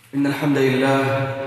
إن الحمد لله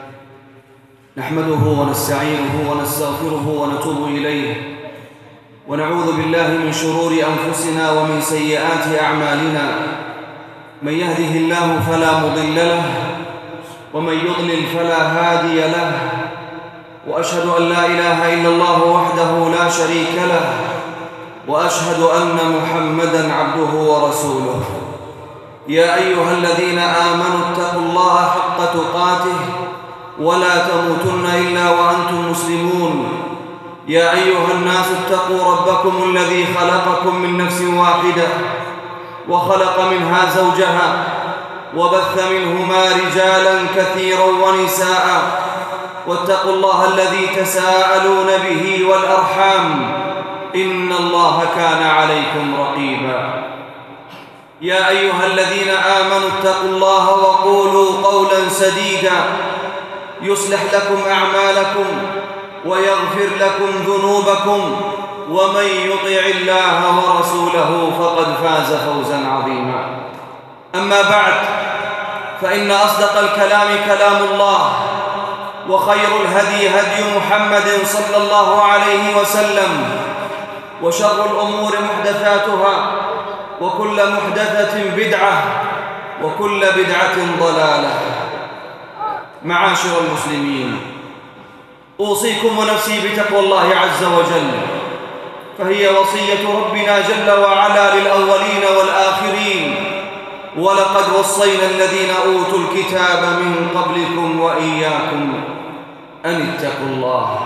نحمده ونستعينه ونستغفره ونتوب إليه ونعوذ بالله من شرور أنفسنا ومن سيئات أعمالنا. من يهده الله فلا مضل له ومن يضلل فلا هادي له، وأشهد أن لا إله إلا الله وحده لا شريك له، وأشهد أن محمدًا عبده ورسوله. يا أيها الذين آمنوا اتقوا الله حق تقاته ولا تموتن إلا وأنتم مسلمون. يا أيها الناس اتقوا ربكم الذي خلقكم من نفس واحدة وخلق منها زوجها وبث منهما رجالا كثيرا ونساء، واتقوا الله الذي تساءلون به والأرحام إن الله كان عليكم رقيبا. يا أيها الذين آمنوا اتقوا الله وقولوا قولا سديدا يصلح لكم أعمالكم ويغفر لكم ذنوبكم، ومن يطع الله ورسوله فقد فاز فوزا عظيما. أما بعد، فإن أصدق الكلام كلام الله، وخير الهدي هدي محمد صلى الله عليه وسلم، وشر الأمور محدثاتها، وكل محدثة بدعة، وكل بدعة ضلالة. معاشر المسلمين، أوصيكم ونفسي بتقوى الله عز وجل، فهي وصية ربنا جل وعلا للأولين والآخرين: ولقد وصينا الذين أوتوا الكتاب من قبلكم وإياكم أن اتقوا الله.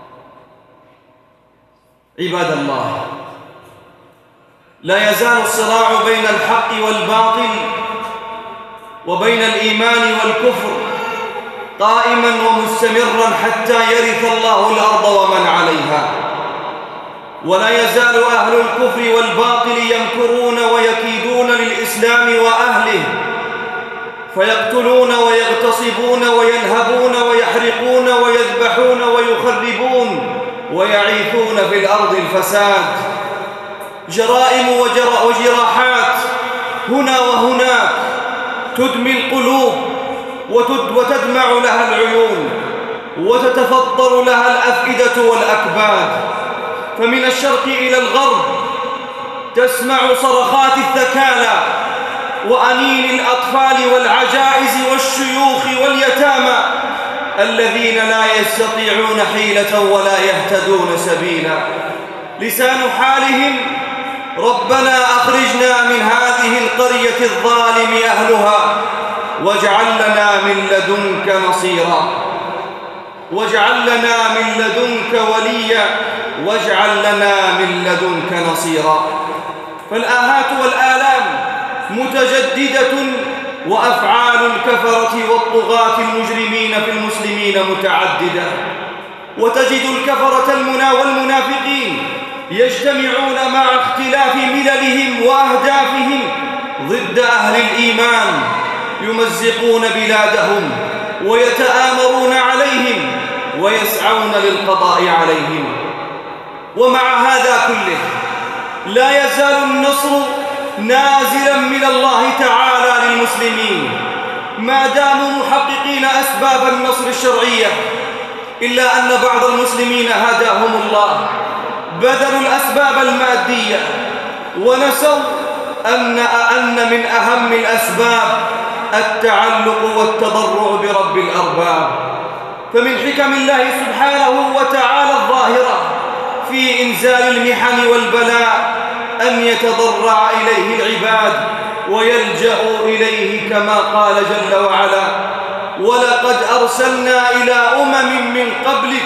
عباد الله، لا يزال الصراع بين الحق والباطل وبين الإيمان والكفر قائما ومستمرا حتى يرث الله الأرض ومن عليها. ولا يزال أهل الكفر والباطل يمكرون ويكيدون للإسلام وأهله، فيقتلون ويغتصبون وينهبون ويحرقون ويذبحون ويخربون ويعيثون في الأرض الفساد. جرائم وجراحات هنا وهناك تدمي القلوب وتدمع لها العيون وتتفطر لها الأفئدة والأكباد. فمن الشرق إلى الغرب تسمع صرخات الثكالى وأنين الأطفال والعجائز والشيوخ واليتامى الذين لا يستطيعون حيلة ولا يهتدون سبيلا. لسان حالهم: ربنا أخرجنا من هذه القرية الظالم أهلها واجعل لنا من لدنك نصيرا، واجعل لنا من لدنك وليا، واجعل لنا من لدنك نصيرا. فالآهات والآلام متجددة، وأفعال الكفرة والطغاة المجرمين في المسلمين متعددة. وتجد الكفرة والمنافقين يجتمعون مع اختلاف مللهم وأهدافهم ضد أهل الإيمان، يمزقون بلادهم ويتآمرون عليهم ويسعون للقضاء عليهم. ومع هذا كله لا يزال النصر نازلا من الله تعالى للمسلمين ما داموا محققين أسباب النصر الشرعية، إلا أن بعض المسلمين هداهم الله بذلوا الأسباب المادية ونسوا أن من أهم الأسباب التعلق والتضرع برب الأرباب. فمن حكم الله سبحانه وتعالى الظاهرة في إنزال المحن والبلاء أن يتضرع إليه العباد ويلجأوا إليه، كما قال جل وعلا: ولقد أرسلنا إلى أمم من قبلك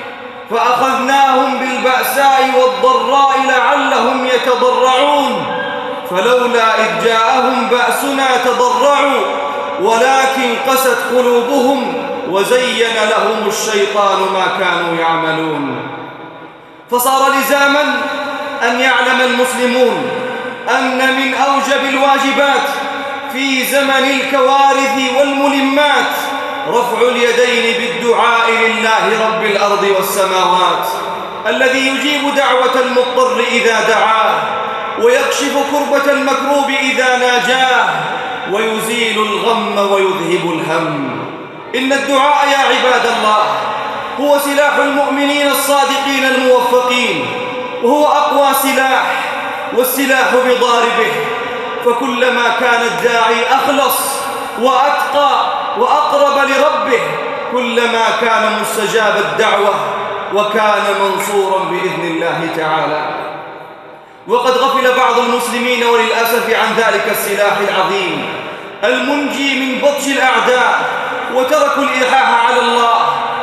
فأخذناهم بالبأساء والضراء لعلهم يتضرعون فلولا إذ جاءهم بأسنا تضرعوا ولكن قست قلوبهم وزين لهم الشيطان ما كانوا يعملون. فصار لزاما أن يعلم المسلمون أن من أوجب الواجبات في زمن الكوارث والملمات رفع اليدين بالدعاء لله رب الأرض والسماوات، الذي يجيب دعوة المضطر إذا دعاه، ويكشف كربة المكروب إذا ناجاه، ويزيل الغم ويذهب الهم. إن الدعاء يا عباد الله هو سلاح المؤمنين الصادقين الموفقين، وهو أقوى سلاح، والسلاح بضاربه. فكلما كان الداعي أخلص وأتقى وأقرب لربه كلما كان مستجاب الدعوة وكان منصورا بإذن الله تعالى. وقد غفل بعض المسلمين وللأسف عن ذلك السلاح العظيم المنجي من بطش الأعداء، وتركوا الإلحاح على الله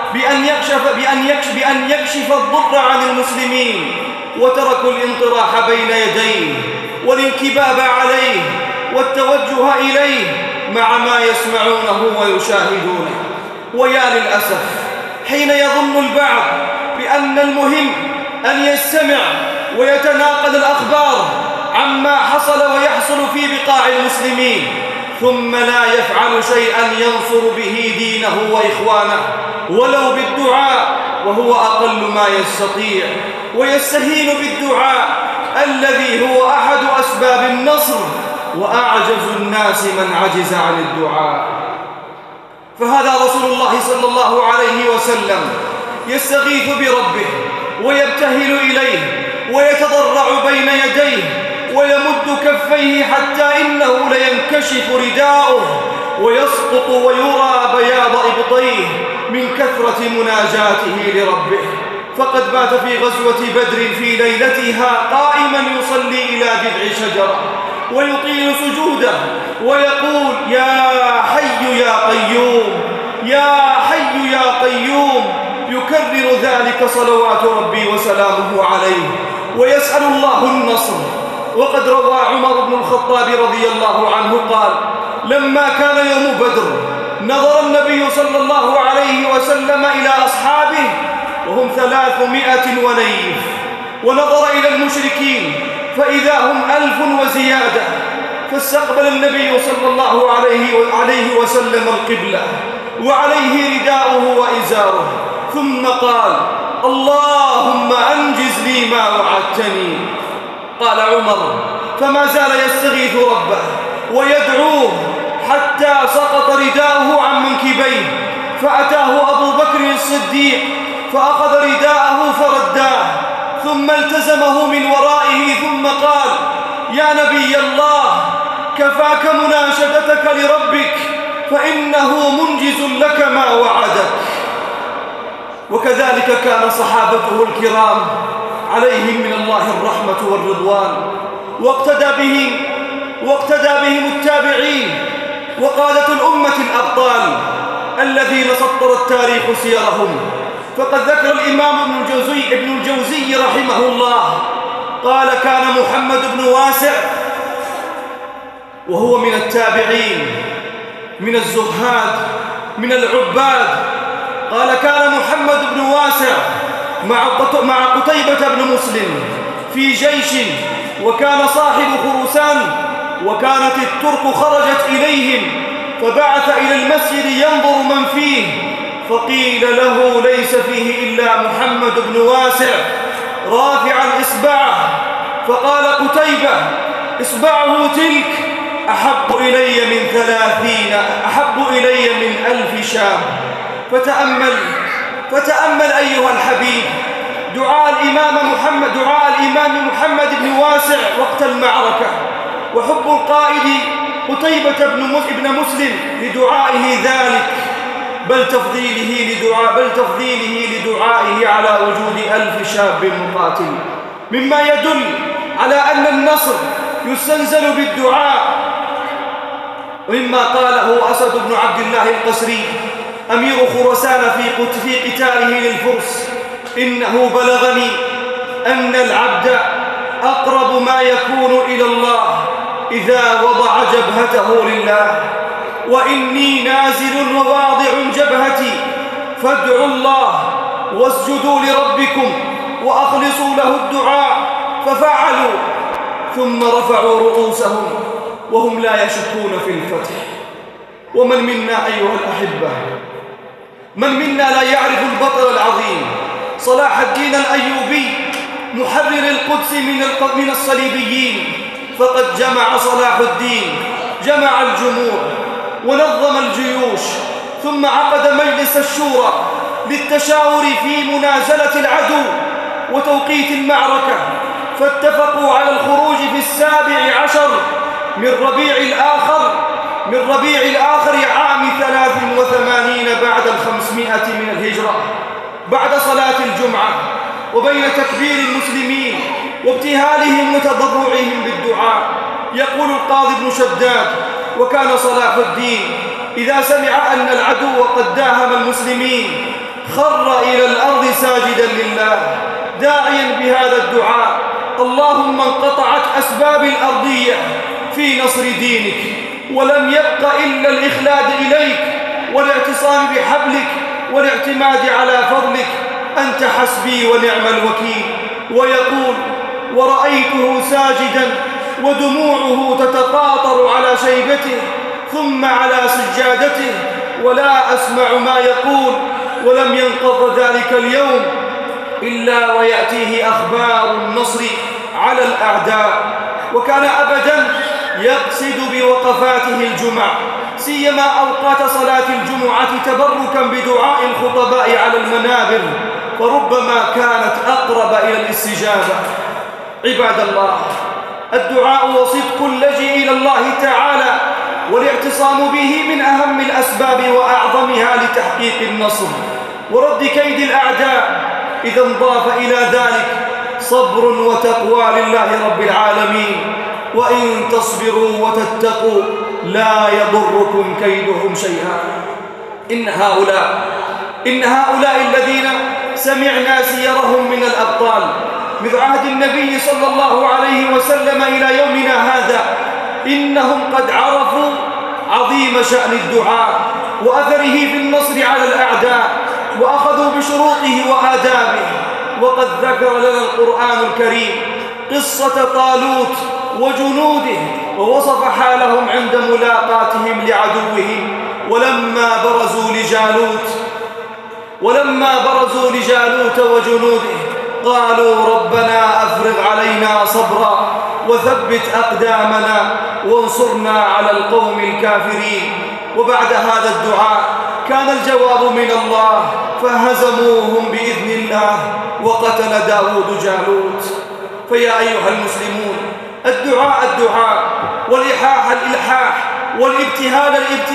بأن يكشف الضر عن المسلمين، وتركوا الانطراح بين يديه والانكباب عليه والتوجه إليه مع ما يسمعونه ويشاهدونه. ويا للأسف حين يظن البعض بأن المهم أن يستمع ويتناقل الأخبار عما حصل ويحصل في بقاع المسلمين، ثم لا يفعل شيئا ينصر به دينه وإخوانه ولو بالدعاء، وهو أقل ما يستطيع، ويستهين بالدعاء الذي هو أحد أسباب النصر، وأعجز الناس من عجز عن الدعاء. فهذا رسول الله صلى الله عليه وسلم يستغيث بربه ويبتهل إليه ويتضرع بين يديه ويمد كفيه حتى إنه لينكشف رداؤه ويسقط ويرى بياض إبطيه من كثرة مناجاته لربه. فقد بات في غزوة بدر في ليلتها قائما يصلي إلى جذع شجرة ويطيل سجوده ويقول: يا حي يا قيوم، يا حي يا قيوم، يكرر ذلك صلوات ربي وسلامه عليه، ويسأل الله النصر. وقد روى عمر بن الخطاب رضي الله عنه قال: لما كان يوم بدر نظر النبي صلى الله عليه وسلم إلى أصحابه وهم 300 ونيف، ونظر إلى المشركين فإذا هم 1000 وزيادة، فاستقبل النبي صلى الله عليه وسلم القبلة وعليه رداؤه وإزاره، ثم قال: اللهم أنجز لي ما وعدتني. قال عمر: فما زال يستغيث ربه ويدعوه حتى سقط رداؤه عن منكبيه، فأتاه أبو بكر الصديق فأخذ رداءه فرداه، ثم التزمه من ورائه، ثم قال: يا نبي الله، كفاك مناشدتك لربك فإنه منجز لك ما وعدك. وكذلك كان صحابته الكرام عليهم من الله الرحمة والرضوان، واقتدى بهم التابعين وقادة الأمة الأبطال الذين سطر التاريخ سيرهم. فقد ذكر الإمام ابن الجوزي رحمه الله قال: كان محمد بن واسع، وهو من التابعين من الزهاد من العباد، قال: كان محمد بن واسع مع قتيبة بن مسلم في جيش، وكان صاحب خرسان، وكانت الترك خرجت إليهم، فبعث إلى المسجد ينظر من فيه، فقيل له: ليس فيه إلا محمد بن واسع رافعا إصبعه. فقال قتيبة: إصبعه تلك أحب إلي من 1000 شام. فتأمل أيها الحبيب دعاء الإمام محمد بن واسع وقت المعركة، وحب القائد قتيبة بن مسلم لدعائه ذلك، بل تفضيله لدعائه على وجود 1000 شاب مقاتل، مما يدل على أن النصر يستنزل بالدعاء. ومما قاله أسد بن عبد الله القسري أمير خرسان في قتاله للفرس: إنه بلغني أن العبد أقرب ما يكون إلى الله إذا وضع جبهته لله، وإني نازل وواضع جبهتي، فادعوا الله واسجدوا لربكم وأخلصوا له الدعاء. ففعلوا، ثم رفعوا رؤوسهم وهم لا يشكون في الفتح. ومن منا أيها الأحبة، من منا لا يعرف البطل العظيم صلاح الدين الأيوبي محرر القدس من الصليبيين؟ فقد جمع صلاح الدين جمع الجموع ونظم الجيوش، ثم عقد مجلس الشورى للتشاور في منازلة العدو وتوقيت المعركة، فاتفقوا على الخروج في 17 من ربيع الآخر عام 83 بعد 500 من الهجرة، بعد صلاة الجمعة، وبين تكبير المسلمين وابتهالهم وتضرعهم بالدعاء. يقول القاضي بن شداد: وكان صلاح الدين إذا سمع أن العدو قد داهم المسلمين خر إلى الأرض ساجدا لله داعيا بهذا الدعاء: اللهم انقطعت أسباب الأرضية في نصر دينك، ولم يبق إلا الإخلاد إليك والاعتصام بحبلك والاعتماد على فضلك، أنت حسبي ونعم الوكيل. ويقول: ورأيته ساجدا ودموعه تتقاطر على شيبته ثم على سجادته، ولا أسمع ما يقول، ولم ينقض ذلك اليوم إلا ويأتيه أخبار النصر على الأعداء. وكان أبدا يقصد بوقفاته الجمع، سيما أوقات صلاة الجمعة، تبركا بدعاء الخطباء على المنابر، فربما كانت أقرب إلى الاستجابة. عباد الله، الدعاء وصدق اللجئ إلى الله تعالى والاعتصام به من أهم الأسباب وأعظمها لتحقيق النصر ورد كيد الأعداء. إذا انضاف إلى ذلك صبر وتقوى لله رب العالمين، وإن تصبروا وتتقوا لا يضركم كيدهم شيئا. إن هؤلاء الذين سمعنا سيرهم من الأبطال من عهد النبي صلى الله عليه وسلم إلى يومنا هذا، إنهم قد عرفوا عظيم شأن الدعاء وأثره في النصر على الأعداء، وأخذوا بشروطه وآدابه. وقد ذكر لنا القرآن الكريم قصة طالوت وجنوده، ووصف حالهم عند ملاقاتهم لعدوهم ولما برزوا لجالوت وجنوده قالوا: ربنا أفرغ علينا صبرا وثبت أقدامنا وانصرنا على القوم الكافرين. وبعد هذا الدعاء كان الجواب من الله، فهزموهم بإذن الله وقتل داود جالوت. فيا أيها المسلمون، الدعاء والإلحاح والابتهال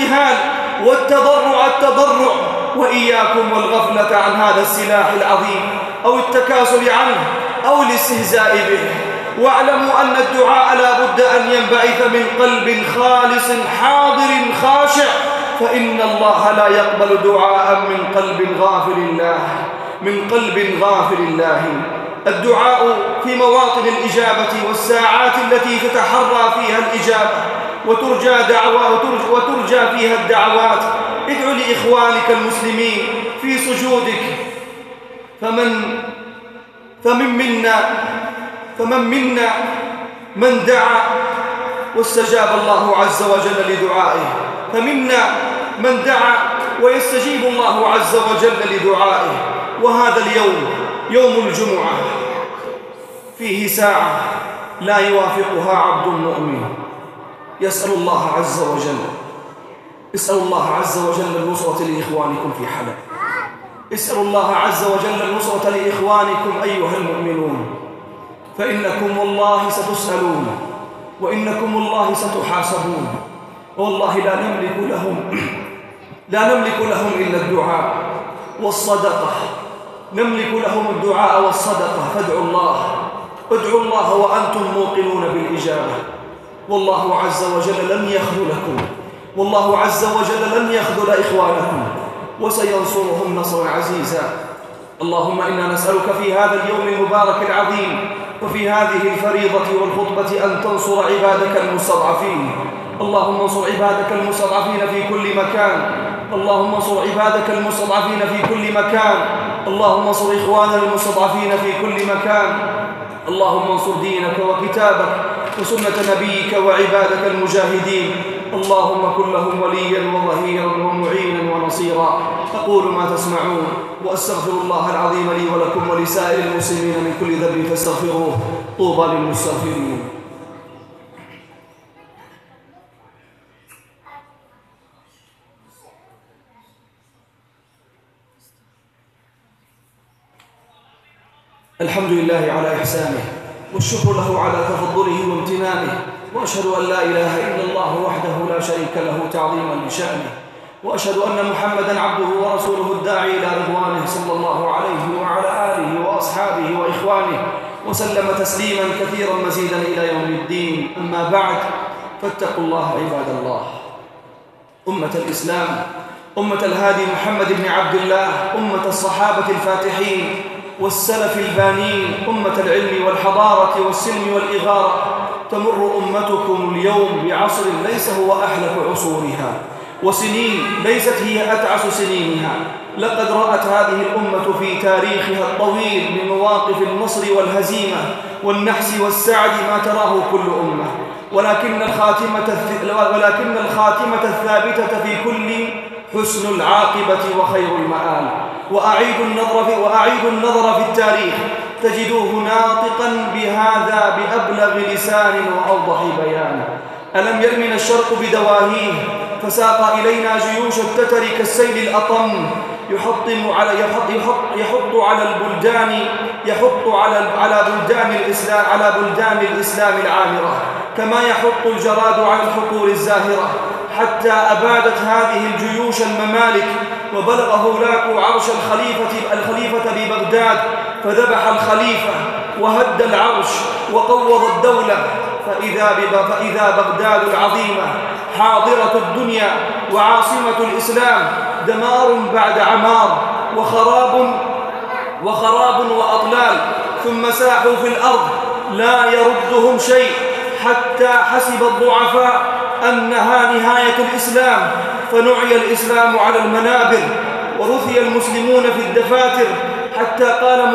التضرع، وإياكم والغفلة عن هذا السلاح العظيم أو التكاسل عنه أو الاستهزاء به. واعلموا أن الدعاء لا بد أن ينبعث من قلب خالص حاضر خاشع، فإن الله لا يقبل دعاء من قلب غافل الله. الدعاء في مواطن الإجابة والساعات التي تتحرى فيها الإجابة وترجى فيها الدعوات. ادع لإخوانك المسلمين في سجودك، فمن منا من دعا واستجاب الله عز وجل لدعائه، فمنا من دعا ويستجيب الله عز وجل لدعائه. وهذا اليوم يوم الجمعة فيه ساعة لا يوافقها عبد مؤمن يسأل الله عز وجل النصرة لإخوانكم في حلب. اسألوا الله عز وجل النصرة لإخوانكم أيها المؤمنون، فإنكم والله ستسألون، وإنكم والله ستحاسبون. والله لا نملك لهم إلا الدعاء والصدقة، فادعوا الله وأنتم موقنون بالإجابة. والله عز وجل لن يخذلكم، والله عز وجل لن يخذل إخوانكم، وسينصرهم نصرا عزيزا. اللهم إنا نسألك في هذا اليوم المبارك العظيم وفي هذه الفريضة والخطبة أن تنصر عبادك المستضعفين. اللهم انصر عبادك المستضعفين في كل مكان، اللهم انصر عبادك المستضعفين في كل مكان، اللهم انصر إخواننا المستضعفين في كل مكان. اللهم انصر دينك وكتابك وسنة نبيك وعبادك المجاهدين. اللهم كن لهم وليا وظهيرا ومعينا ونصيرا. أقول ما تسمعون وأستغفر الله العظيم لي ولكم ولسائر المسلمين من كل ذنب فاستغفروه. طوبى للمستغفرين. الحمد لله على إحسانه، والشكر له على تفضله وامتنانه، وأشهد أن لا إله إلا الله وحده لا شريك له تعظيما لشأنه، وأشهد أن محمدًا عبده ورسوله الداعي إلى رضوانه صلى الله عليه وعلى آله وأصحابه وإخوانه وسلم تسليمًا كثيرًا مزيدًا إلى يوم الدين. أما بعد، فاتقوا الله عباد الله. أمة الإسلام، أمة الهادي محمد بن عبد الله، أمة الصحابة الفاتحين والسلف البانين، أمة العلم والحضارة والسلم والإغارة، تمر أمتكم اليوم بعصر ليس هو أحلك عصورها، وسنين ليست هي أتعس سنينها. لقد رأت هذه الأمة في تاريخها الطويل من مواقف النصر والهزيمة والنحس والسعد ما تراه كل أمة، ولكن الخاتمة الثابتة في كل حسن العاقبة وخير المآل. وأعيد النظر في التاريخ تجدوه ناطقا بهذا بأبلغ لسان وأوضح بيان. ألم يرمنا الشرق بدواهيه فساق إلينا جيوش التتر كالسيل الأطم، يحط على بلدان الإسلام العامرة، كما يحط الجراد على الحقول الزاهرة، حتى أبادت هذه الجيوش الممالك، وبلغ هولاك عرش الخليفة ببغداد، فذبح الخليفة وهد العرش وقوض الدولة، فإذا بغداد العظيمة حاضرة الدنيا وعاصمة الإسلام دمار بعد عمار، وخراب وأطلال، ثم ساحوا في الأرض لا يردهم شيء، حتى حسب الضعفاء أنها نهاية الإسلام، فنعي الإسلام على المنابر ورثي المسلمون في الدفاتر، حتى قال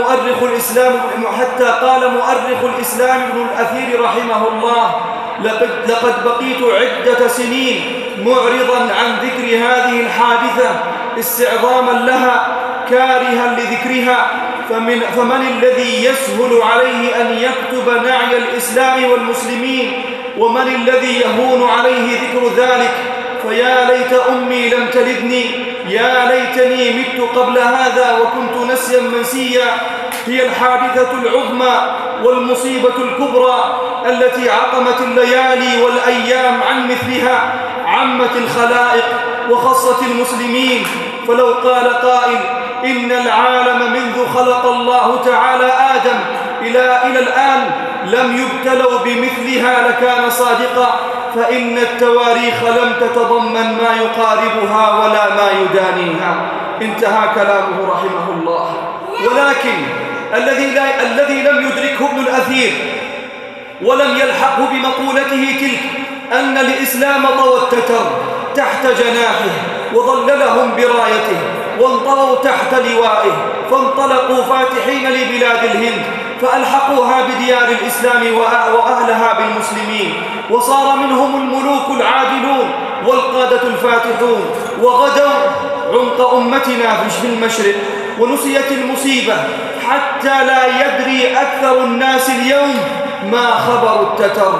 مؤرخ الإسلام ابن الأثير رحمه الله: لقد بقيت عدة سنين معرضا عن ذكر هذه الحادثة استعظاما لها كارها لذكرها، فمن الذي يسهل عليه أن يكتب نعي الإسلام والمسلمين، ومن الذي يهون عليه ذكر ذلك؟ فيا ليت أمي لم تلدني، يا ليتني مت قبل هذا وكنت نسيا منسيا. هي الحادثة العظمى والمصيبة الكبرى التي عقمت الليالي والأيام عن مثلها، عمت الخلائق وخصت المسلمين. فلو قال قائل إن العالم منذ خلق الله تعالى آدم إلى الآن لم يبتلوا بمثلها لكان صادقا، فإن التواريخ لم تتضمن ما يقاربها ولا ما يدانيها. انتهى كلامه رحمه الله. ولكن الذي لم يدركه ابن الأثير ولم يلحقه بمقولته تلك أن الإسلام طوى التتر تحت جناحه وظللهم برايته، وانطووا تحت لوائه، فانطلقوا فاتحين لبلاد الهند، فألحقوها بديار الإسلام وأهلها بالمسلمين، وصار منهم الملوك العادلون والقادة الفاتحون، وغدوا عنق أمتنا في المشرق، ونسيت المصيبة حتى لا يدري أكثر الناس اليوم ما خبر التتر.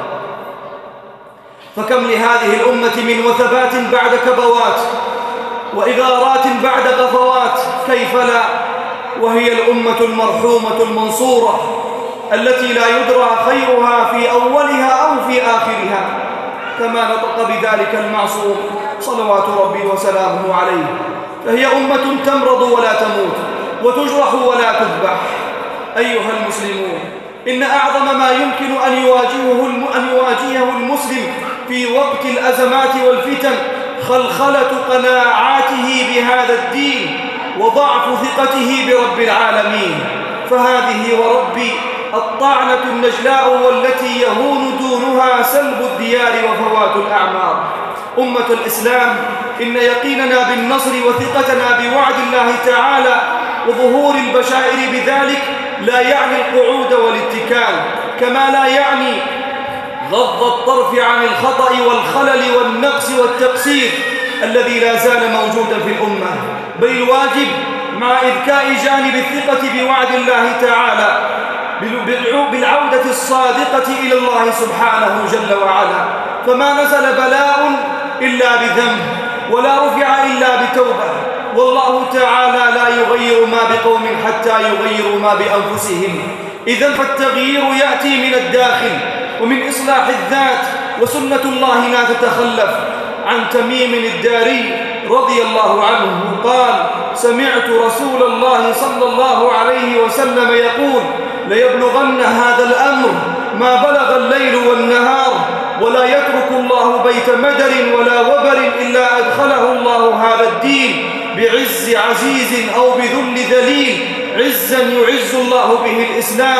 فكم لهذه الأمة من وثبات بعد كبوات، وإغارات بعد غفوات، كيف لا؟ وهي الأمة المرحومة المنصورة التي لا يدرى خيرها في أولها أو في آخرها، كما نطق بذلك المعصوم صلوات ربي وسلامه عليه. فهي أمة تمرض ولا تموت، وتجرح ولا تذبح. أيها المسلمون، إن أعظم ما يمكن أن يواجهه المسلم في وقت الأزمات والفتن خلخلة قناعاته بهذا الدين وضعف ثقته برب العالمين. فهذه وربي الطعنة النجلاء والتي يهون دونها سلب الديار وفوات الأعمار. أمة الإسلام، إن يقيننا بالنصر وثقتنا بوعد الله تعالى وظهور البشائر بذلك لا يعني القعود والاتكال، كما لا يعني غض الطرف عن الخطأ والخلل والنقص والتقصير الذي لا زال موجودا في الأمة، بل الواجب مع إذكاء جانب الثقة بوعد الله تعالى بالعودة الصادقة إلى الله سبحانه جل وعلا. فما نزل بلاء إلا بذنب، ولا رفع إلا بتوبة، والله تعالى لا يغير ما بقوم حتى يغيروا ما بأنفسهم. إذن فالتغيير يأتي من الداخل ومن إصلاح الذات، وسنة الله لا تتخلف. عن تميم الداري رضي الله عنه قال: سمعت رسول الله صلى الله عليه وسلم يقول: ليبلغن هذا الأمر ما بلغ الليل والنهار، ولا يترك الله بيت مدر ولا وبر إلا أدخله الله هذا الدين بعز عزيز أو بذل ذليل، عزا يعز الله به الإسلام،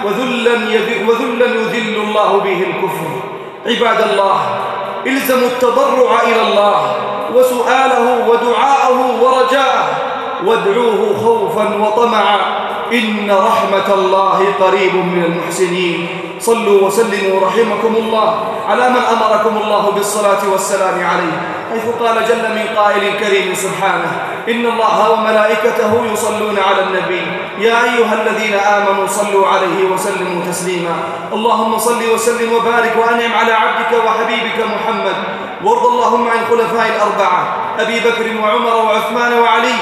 وذلا يذل الله به الكفر. عباد الله، الزموا التضرع إلى الله وسؤاله ودعاءه ورجاءه، وادعوه خوفا وطمعا، إن رحمة الله قريب من المحسنين. صلوا وسلموا رحمكم الله على من أمركم الله بالصلاة والسلام عليه، حيث قال جل من قائل كريم سبحانه: إن الله وملائكته يصلون على النبي يا أيها الذين آمنوا صلوا عليه وسلموا تسليما. اللهم صل وسلم وبارك وأنعم على عبدك وحبيبك محمد، وارض اللهم عن الخلفاء الأربعة أبي بكر وعمر وعثمان وعلي،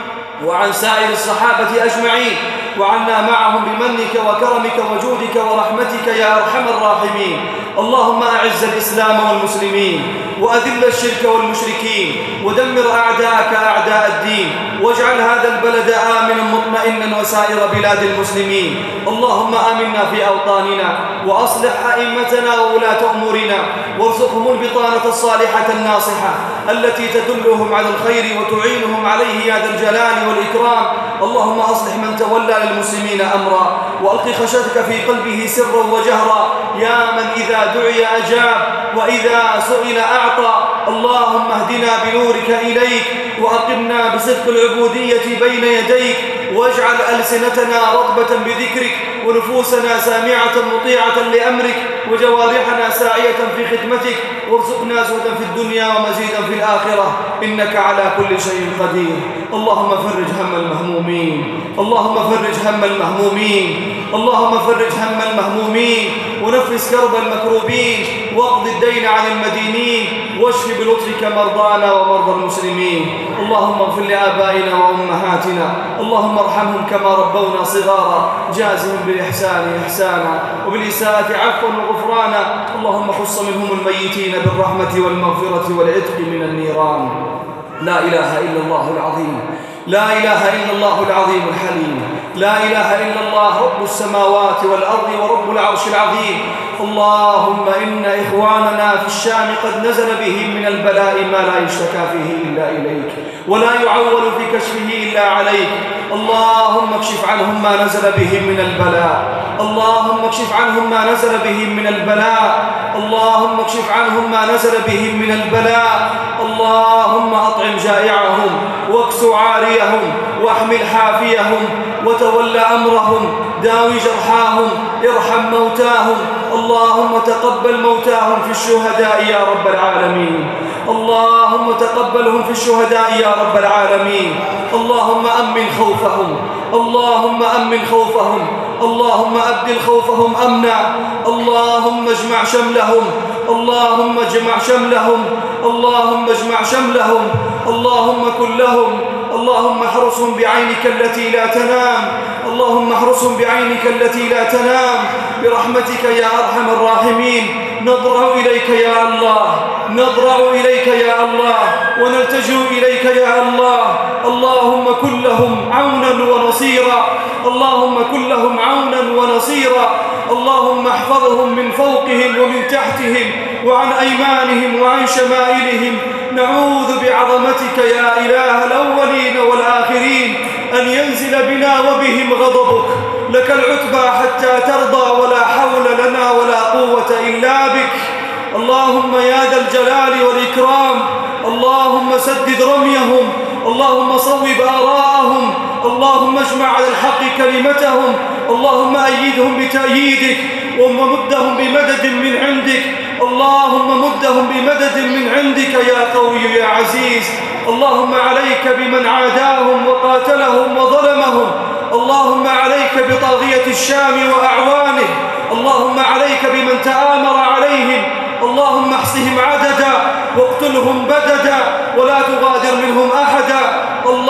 وعن سائر الصحابة أجمعين، وعنا معهم بمنك وكرمك وجودك ورحمتك يا أرحم الراحمين. اللهم أعز الإسلام والمسلمين، وأذل الشرك والمشركين، ودمر أعداءك أعداء الدين، واجعل هذا البلد آمنا مطمئنا وسائر بلاد المسلمين. اللهم آمنا في أوطاننا، وأصلح أئمتنا وولاة أمورنا، وارزقهم البطانة الصالحة الناصحة التي تدلهم على الخير وتعينهم عليه يا ذا الجلال والإكرام. اللهم أصلح من تولى للمسلمين أمرا، وألق خشيتك في قلبه سرا وجهرا، يا من إذا دعي أجاب وإذا سئل أعطى. اللهم اهدنا بنورك إليك، وأقمنا بصدق العبودية بين يديك، واجعل ألسنتنا رطبة بذكرك، ونفوسنا سامعة مطيعة لأمرك، وجوارحنا ساعية في خدمتك، وارزقنا زهدا في الدنيا ومزيدا في الآخرة، إنك على كل شيء قدير. اللهم فرج هم المهمومين، اللهم فرج هم المهمومين، اللهم فرج هم المهمومين، ونفس كرب المكروبين، واقض الدين عن المدينين، واشف بلطفك مرضانا ومرضى المسلمين. اللهم اغفر لآبائنا وأمهاتنا، اللهم ارحمهم كما ربونا صغارا، جازهم بالإحسان إحسانا، وبالإساءة عفوا وغفرانا. اللهم خص منهم الميتين بالرحمة والمغفرة والعتق من النيران. لا إله إلا الله العظيم، لا إله إلا الله العظيم الحليم، لا إله إلا الله رب السماوات والأرض ورب العرش العظيم. اللهم إن إخواننا في الشام قد نزل بهم من البلاء ما لا يشتكى فيه إلا إليك، ولا يعول في كشفه إلا عليك. اللهم اكشف عنهم ما نزل بهم من البلاء، اللهم اكشف عنهم ما نزل بهم من البلاء، اللهم اكشف عنهم ما نزل بهم من البلاء. اللهم أطعم جائعهم، واكس عاريهم، واحمل حافيهم، وتول أمرهم، داوي جرحاهم، ارحم موتاهم. اللهم تقبل موتاهم في الشهداء يا رب العالمين، اللهم تقبلهم في الشهداء يا رب العالمين. اللهم أمن خوفهم، اللهم أمن خوفهم، اللهم أبدل خوفهم أمنا. اللهم اجمع شملهم، اللهم اجمع شملهم، اللهم اجمع شملهم. اللهم كن لهم، اللهم احرسهم بعينك التي لا تنام، اللهم احرسهم بعينك التي لا تنام برحمتك يا أرحم الراحمين. نضرع إليك يا الله، نضرع إليك يا الله، ونلتجئ إليك يا الله. اللهم كن لهم عونا ونصيرا، اللهم كن لهم عونا ونصيرا. اللهم احفظهم من فوقهم ومن تحتهم وعن أيمانهم وعن شمائلهم. نعوذ بعظمتك يا إله الأولين والآخرين أن ينزل بنا وبهم غضبك. لك العتبى حتى ترضى، ولا حول لنا ولا قوة إلا بك. اللهم يا ذا الجلال والإكرام، اللهم سدد رميهم، اللهم صوب آراءهم، اللهم اجمع على الحق كلمتهم، اللهم أيدهم بتأييدك، ومدهم بمدد من عندك. اللهم مدهم بمدد من عندك يا قوي يا عزيز. اللهم عليك بمن عاداهم وقاتلهم وظلمهم، اللهم عليك بطاغية الشام وأعوانه، اللهم عليك بمن تآمر عليهم. اللهم احصهم عددا واقتلهم بددا، ولا تغادر منهم أحدا.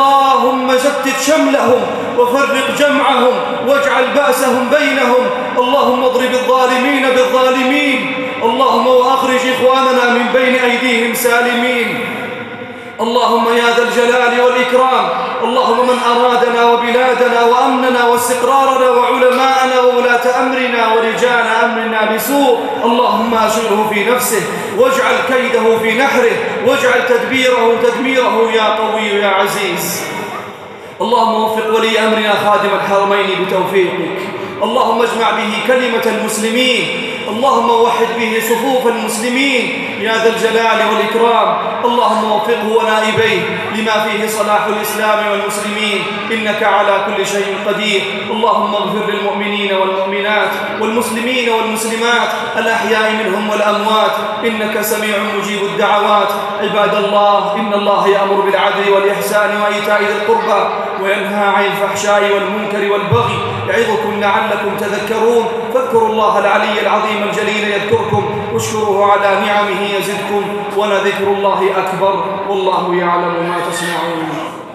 شتت شملهم وفرق جمعهم واجعل بأسهم بينهم. اللهم اضرب الظالمين بالظالمين، اللهم وأخرج إخواننا من بين أيديهم سالمين. اللهم يا ذا الجلال والإكرام، اللهم من أرادنا وبلادنا وأمننا واستقرارنا وعلماءنا وولاة أمرنا ورجال أمرنا بسوء، اللهم أشغله في نفسه واجعل كيده في نحره واجعل تدميره يا قوي يا عزيز. اللهم وفق ولي أمرنا خادم الحرمين بتوفيقك، اللهم اجمع به كلمة المسلمين، اللهم وحد به صفوف المسلمين يا ذا الجلال والإكرام. اللهم وفقه ونائبيه لما فيه صلاح الإسلام والمسلمين، إنك على كل شيء قدير. اللهم اغفر للمؤمنين والمؤمنات والمسلمين والمسلمات الأحياء منهم والأموات، إنك سميع مجيب الدعوات. عباد الله، إن الله يأمر بالعدل والإحسان وإيتاء ذي القربى وينهى عن الفحشاء والمنكر والبغي يعظكم لعلكم تذكرون. فاذكروا الله العلي العظيم الجليل يذكركم واشكروه على نعمه يزدكم ولذكر الله أكبر والله يعلم ما تصنعون.